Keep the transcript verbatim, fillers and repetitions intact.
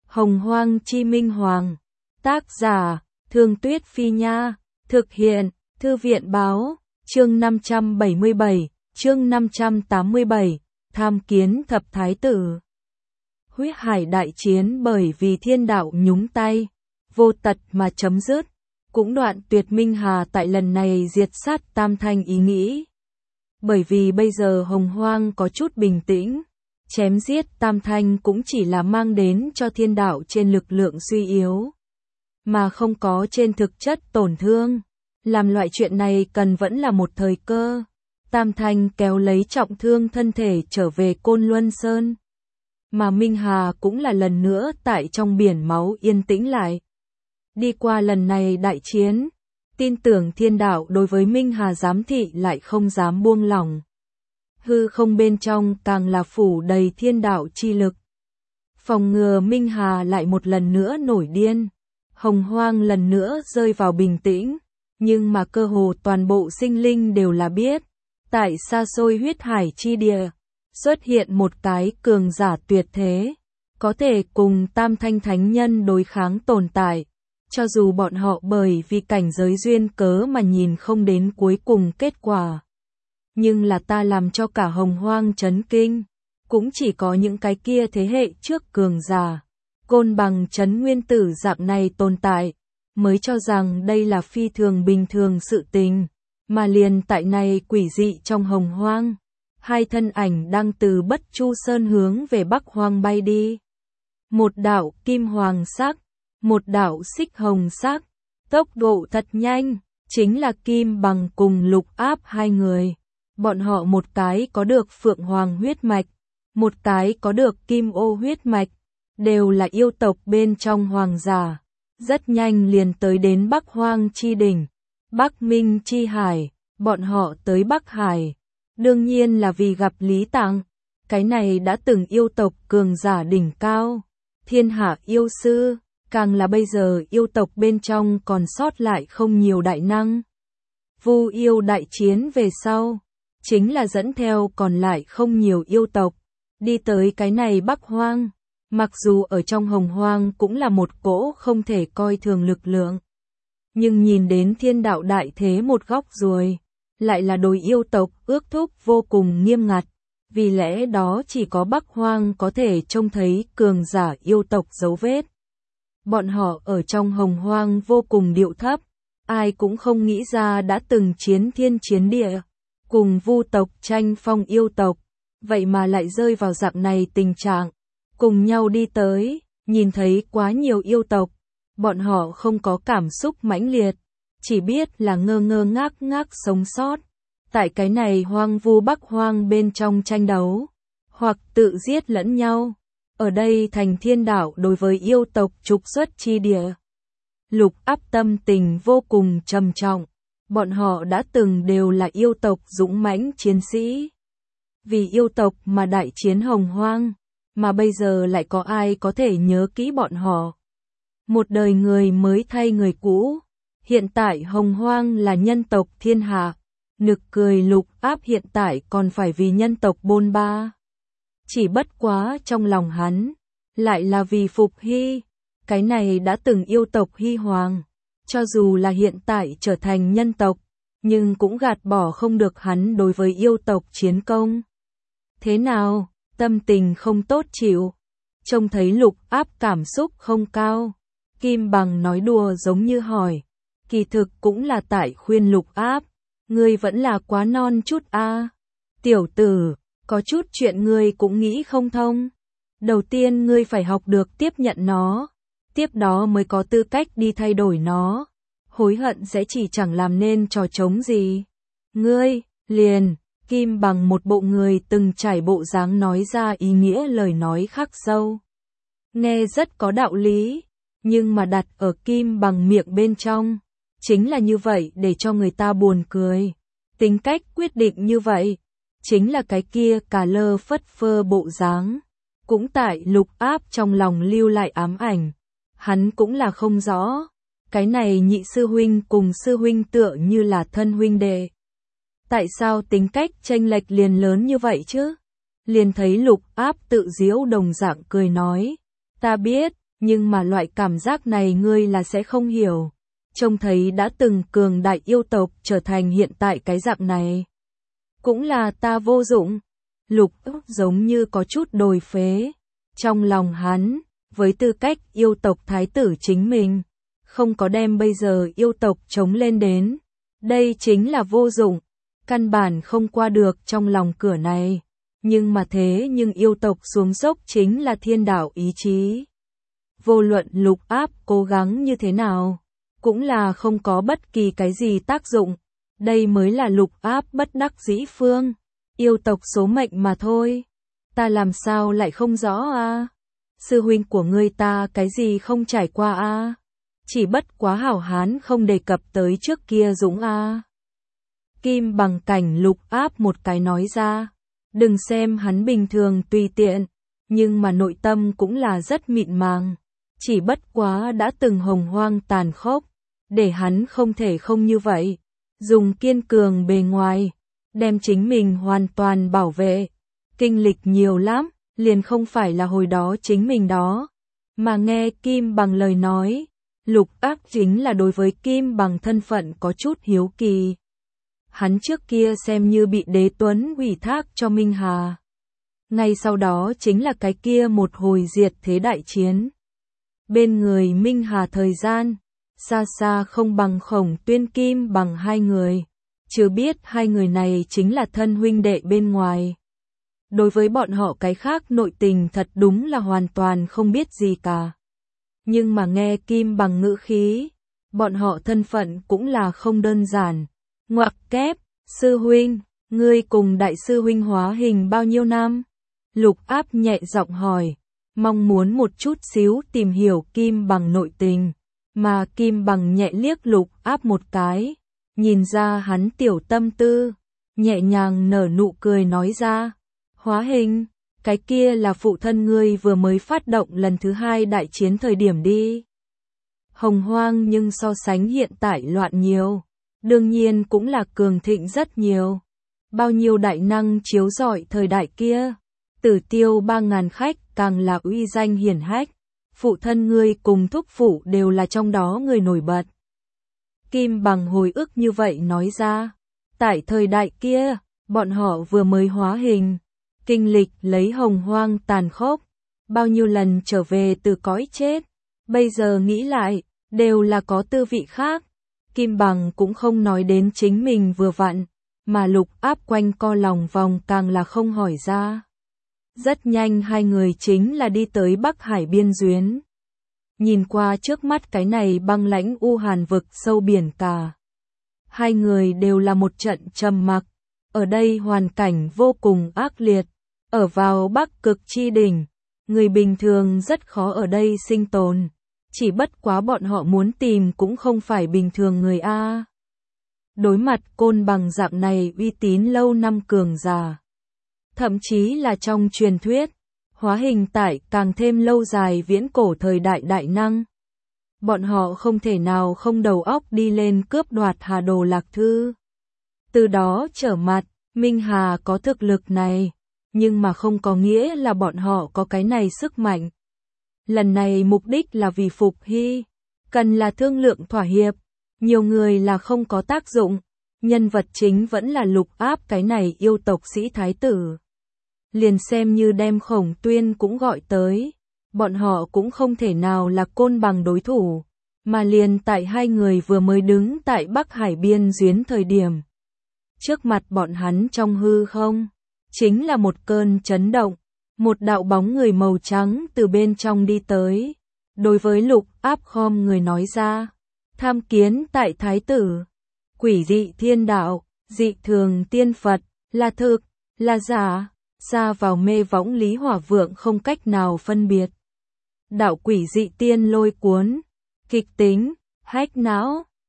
Hồng Hoang Chi Minh Hoàng. Tác giả, Thương Tuyết Phi Nha. Thực hiện, Thư viện Báo. Chương năm trăm bảy mươi bảy, chương năm trăm tám mươi bảy, Tham Kiến Thập Thái Tử. Huyết hải đại chiến bởi vì thiên đạo nhúng tay, vô tật mà chấm dứt, cũng đoạn tuyệt Minh Hà tại lần này diệt sát Tam Thanh ý nghĩ. Bởi vì bây giờ Hồng Hoang có chút bình tĩnh, chém giết Tam Thanh cũng chỉ là mang đến cho thiên đạo trên lực lượng suy yếu, mà không có trên thực chất tổn thương. Làm loại chuyện này cần vẫn là một thời cơ. Tam Thanh kéo lấy trọng thương thân thể trở về Côn Luân Sơn, mà Minh Hà cũng là lần nữa tại trong biển máu yên tĩnh lại. Đi qua lần này đại chiến, tin tưởng thiên đạo đối với Minh Hà giám thị lại không dám buông lỏng. Hư không bên trong càng là phủ đầy thiên đạo chi lực, phòng ngừa Minh Hà lại một lần nữa nổi điên. Hồng Hoang lần nữa rơi vào bình tĩnh, nhưng mà cơ hồ toàn bộ sinh linh đều là biết, tại xa xôi huyết hải chi địa, xuất hiện một cái cường giả tuyệt thế, có thể cùng Tam Thanh Thánh Nhân đối kháng tồn tại. Cho dù bọn họ bởi vì cảnh giới duyên cớ mà nhìn không đến cuối cùng kết quả, nhưng là ta làm cho cả Hồng Hoang chấn kinh, cũng chỉ có những cái kia thế hệ trước cường giả, Côn Bằng Trấn Nguyên Tử dạng này tồn tại, mới cho rằng đây là phi thường bình thường sự tình, mà liền tại này quỷ dị trong Hồng Hoang, hai thân ảnh đang từ Bất Chu Sơn hướng về Bắc Hoang bay đi. Một đạo kim hoàng sắc, một đạo xích hồng sắc, tốc độ thật nhanh, chính là Kim Bằng cùng Lục Áp hai người. Bọn họ một cái có được Phượng Hoàng huyết mạch, một cái có được Kim Ô huyết mạch, đều là yêu tộc bên trong hoàng giả. Rất nhanh liền tới đến Bắc Hoang chi đỉnh, Bắc Minh chi hải. Bọn họ tới Bắc Hải, đương nhiên là vì gặp Lý Tạng. Cái này đã từng yêu tộc cường giả đỉnh cao, thiên hạ yêu sư, càng là bây giờ yêu tộc bên trong còn sót lại không nhiều đại năng. Vu yêu đại chiến về sau, chính là dẫn theo còn lại không nhiều yêu tộc, đi tới cái này Bắc Hoang. Mặc dù ở trong Hồng Hoang cũng là một cỗ không thể coi thường lực lượng, nhưng nhìn đến thiên đạo đại thế một góc rồi, lại là đối yêu tộc ước thúc vô cùng nghiêm ngặt, vì lẽ đó chỉ có Bắc Hoang có thể trông thấy cường giả yêu tộc dấu vết. Bọn họ ở trong Hồng Hoang vô cùng điệu thấp, ai cũng không nghĩ ra đã từng chiến thiên chiến địa, cùng Vu tộc tranh phong yêu tộc, vậy mà lại rơi vào dạng này tình trạng. Cùng nhau đi tới, nhìn thấy quá nhiều yêu tộc, bọn họ không có cảm xúc mãnh liệt, chỉ biết là ngơ ngơ ngác ngác sống sót. Tại cái này hoang vu Bắc Hoang bên trong tranh đấu, hoặc tự giết lẫn nhau. Ở đây thành thiên đạo đối với yêu tộc trục xuất chi địa. Lục Áp tâm tình vô cùng trầm trọng, bọn họ đã từng đều là yêu tộc dũng mãnh chiến sĩ. Vì yêu tộc mà đại chiến Hồng Hoang, mà bây giờ lại có ai có thể nhớ kỹ bọn họ. Một đời người mới thay người cũ, hiện tại Hồng Hoang là nhân tộc thiên hạ, nực cười Lục Áp hiện tại còn phải vì nhân tộc bôn ba. Chỉ bất quá trong lòng hắn, lại là vì Phục Hy, cái này đã từng yêu tộc Hy Hoàng, cho dù là hiện tại trở thành nhân tộc, nhưng cũng gạt bỏ không được hắn đối với yêu tộc chiến công. Thế nào? Tâm tình không tốt chịu. Trông thấy Lục Áp cảm xúc không cao, Kim Bằng nói đùa giống như hỏi, kỳ thực cũng là tại khuyên Lục Áp, ngươi vẫn là quá non chút a. À. Tiểu tử, có chút chuyện ngươi cũng nghĩ không thông. Đầu tiên ngươi phải học được tiếp nhận nó, tiếp đó mới có tư cách đi thay đổi nó. Hối hận sẽ chỉ chẳng làm nên trò trống gì. Ngươi, liền, Kim Bằng một bộ người từng trải bộ dáng nói ra ý nghĩa lời nói khắc sâu. Nghe rất có đạo lý, nhưng mà đặt ở Kim Bằng miệng bên trong, chính là như vậy để cho người ta buồn cười. Tính cách quyết định như vậy, chính là cái kia cà lơ phất phơ bộ dáng. Cũng tại Lục Áp trong lòng lưu lại ám ảnh, hắn cũng là không rõ. Cái này nhị sư huynh cùng sư huynh tựa như là thân huynh đệ. Tại sao tính cách chênh lệch liền lớn như vậy chứ? Liền thấy Lục Áp tự giễu đồng dạng cười nói, ta biết, nhưng mà loại cảm giác này ngươi là sẽ không hiểu. Trông thấy đã từng cường đại yêu tộc trở thành hiện tại cái dạng này. Cũng là ta vô dụng. Lục Ước giống như có chút đồi phế. Trong lòng hắn, với tư cách yêu tộc thái tử chính mình, không có đem bây giờ yêu tộc chống lên đến. Đây chính là vô dụng, căn bản không qua được trong lòng cửa này. Nhưng mà thế nhưng yêu tộc xuống dốc chính là thiên đạo ý chí. Vô luận Lục Áp cố gắng như thế nào, cũng là không có bất kỳ cái gì tác dụng. Đây mới là Lục Áp bất đắc dĩ phương. Yêu tộc số mệnh mà thôi. Ta làm sao lại không rõ a? Sư huynh của ngươi ta cái gì không trải qua a? Chỉ bất quá hảo hán không đề cập tới trước kia dũng a. Kim Bằng cảnh Lục Áp một cái nói ra. Đừng xem hắn bình thường tùy tiện, nhưng mà nội tâm cũng là rất mịn màng. Chỉ bất quá đã từng hồng hoang tàn khốc, để hắn không thể không như vậy. Dùng kiên cường bề ngoài, đem chính mình hoàn toàn bảo vệ. Kinh lịch nhiều lắm, liền không phải là hồi đó chính mình đó. Mà nghe Kim Bằng lời nói, Lục Áp chính là đối với Kim Bằng thân phận có chút hiếu kỳ. Hắn trước kia xem như bị Đế Tuấn ủy thác cho Minh Hà. Ngay sau đó chính là cái kia một hồi diệt thế đại chiến. Bên người Minh Hà thời gian, xa xa không bằng Khổng Tuyên Kim Bằng hai người. Chưa biết hai người này chính là thân huynh đệ bên ngoài. Đối với bọn họ cái khác nội tình thật đúng là hoàn toàn không biết gì cả. Nhưng mà nghe Kim Bằng ngữ khí, bọn họ thân phận cũng là không đơn giản. Ngoặc kép, sư huynh, ngươi cùng đại sư huynh hóa hình bao nhiêu năm? Lục Áp nhẹ giọng hỏi, mong muốn một chút xíu tìm hiểu Kim Bằng nội tình. Mà Kim Bằng nhẹ liếc Lục Áp một cái, nhìn ra hắn tiểu tâm tư, nhẹ nhàng nở nụ cười nói ra, hóa hình, cái kia là phụ thân ngươi vừa mới phát động lần thứ hai đại chiến thời điểm đi. Hồng hoang nhưng so sánh hiện tại loạn nhiều, đương nhiên cũng là cường thịnh rất nhiều. Bao nhiêu đại năng chiếu rọi thời đại kia, Tử Tiêu ba ngàn khách càng là uy danh hiển hách. Phụ thân ngươi cùng thúc phụ đều là trong đó người nổi bật. Kim Bằng hồi ức như vậy nói ra, tại thời đại kia, bọn họ vừa mới hóa hình, kinh lịch lấy hồng hoang tàn khốc, bao nhiêu lần trở về từ cõi chết, bây giờ nghĩ lại, đều là có tư vị khác. Kim Bằng cũng không nói đến chính mình vừa vặn, mà Lục Áp quanh co lòng vòng càng là không hỏi ra. Rất nhanh hai người chính là đi tới Bắc Hải biên duyên. Nhìn qua trước mắt cái này băng lãnh u hàn vực sâu biển cả. Hai người đều là một trận trầm mặc. Ở đây hoàn cảnh vô cùng ác liệt. Ở vào Bắc Cực chi đỉnh, người bình thường rất khó ở đây sinh tồn. Chỉ bất quá bọn họ muốn tìm cũng không phải bình thường người A. Đối mặt Côn Bằng dạng này uy tín lâu năm cường giả. Thậm chí là trong truyền thuyết, hóa hình tại càng thêm lâu dài viễn cổ thời đại đại năng. Bọn họ không thể nào không đầu óc đi lên cướp đoạt Hà Đồ Lạc Thư. Từ đó trở mặt, Minh Hà có thực lực này, nhưng mà không có nghĩa là bọn họ có cái này sức mạnh. Lần này mục đích là vì Phục Hy, cần là thương lượng thỏa hiệp, nhiều người là không có tác dụng, nhân vật chính vẫn là Lục Áp cái này yêu tộc sĩ thái tử. Liền xem như đem Khổng Tuyên cũng gọi tới, bọn họ cũng không thể nào là Côn Bằng đối thủ, mà liền tại hai người vừa mới đứng tại Bắc Hải biên duyên thời điểm. Trước mặt bọn hắn trong hư không, chính là một cơn chấn động, một đạo bóng người màu trắng từ bên trong đi tới, đối với Lục Áp khom người nói ra, tham kiến tại thái tử, quỷ dị thiên đạo, dị thường tiên Phật, là thực, là giả. Xa vào mê võng Lý Hỏa Vượng không cách nào phân biệt. Đạo quỷ dị tiên lôi cuốn, kịch tính, hách não,